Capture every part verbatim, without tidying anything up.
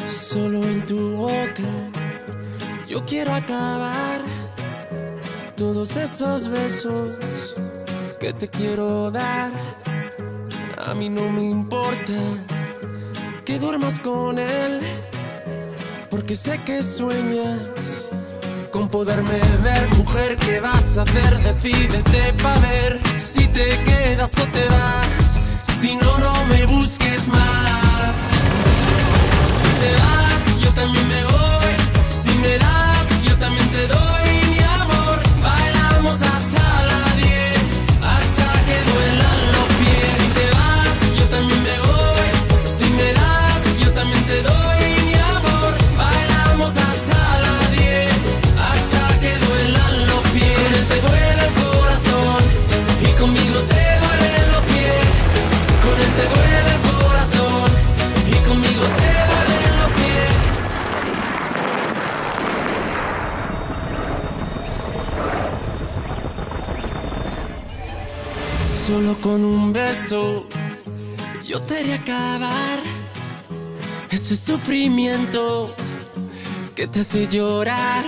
Solo en tu boca yo quiero acabar todos esos besos que te quiero dar. A mí no me importa que duermas con él, porque sé que sueñas con poderme ver. Mujer, ¿qué vas a hacer? Decídete pa' ver si te quedas o te vas. Si no, no me busques más. Si te vas, yo también me voy. Si me das, yo también te doy. Mi amor, bailamos hasta las diez, hasta que duelan los pies. Si te vas, yo también me voy. Si me das, yo también te doy. Mi amor, bailamos hasta las diez, hasta que duelan los pies. Con él te duele el corazón y conmigo te duelen los pies. Con él te duele el corazón y conmigo te duelen los pies. Solo con un beso yo te haré acabar ese sufrimiento que te hace llorar.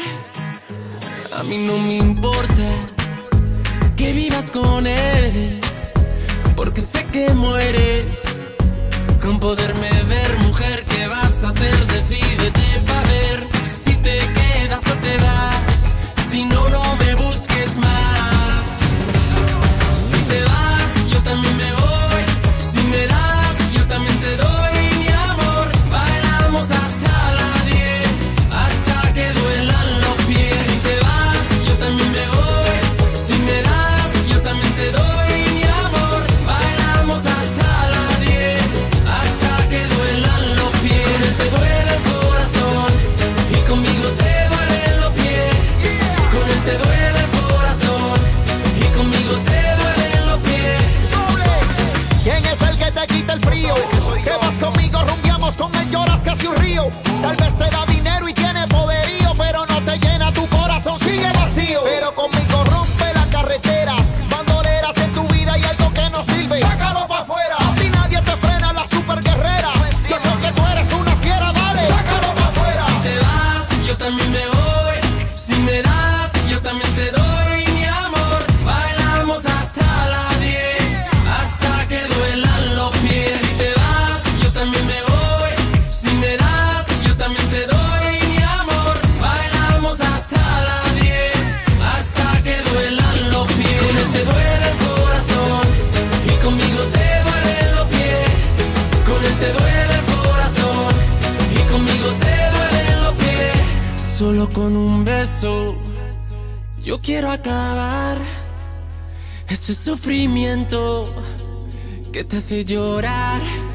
A mí no me importa que vivas con él, porque sé que mueres con poderme ver. Mujer, ¿qué vas a hacer? Decídete pa' ver si te quedas o te vas. Si no, no me busques más. Si te vas, yo también me voy. Si me das, yo también te doy. Mi amor, bailamos hasta las diez, hasta que duelan los pies. Si te vas, yo también me voy. Si me das, yo también te doy. Mi amor, bailamos hasta las diez, hasta que duelan los pies. Con él te duele el corazón y conmigo te duelen los pies. Con él te duele el corazón y conmigo te duelen los pies. ¿Quién es el que te quita el frío? Que vas conmigo, rumbiamos, con él lloras casi un río. Tal vez te da dinero y tiene poderío, pero no te llena, tu corazón sigue vacío. Pero conmigo rompe la carretera, bandoleras en tu vida y algo que no sirve, sácalo pa' afuera. A ti nadie te frena, la super guerrera. Yo sé que tú eres una fiera, dale, sácalo pa' afuera. Si te vas, yo también me voy. Si me das, yo también te doy. Mi amor, bailamos hasta las diez, hasta que duelan los pies. Si te vas, yo también me voy. Si me das, yo también te doy. Mi amor, bailamos hasta las diez, hasta que duelan los pies. Con él te duele el corazón y conmigo te duelen los pies. Con él te duele el corazón y conmigo te duelen los pies. Solo con un beso yo quiero acabar ese sufrimiento que te hace llorar.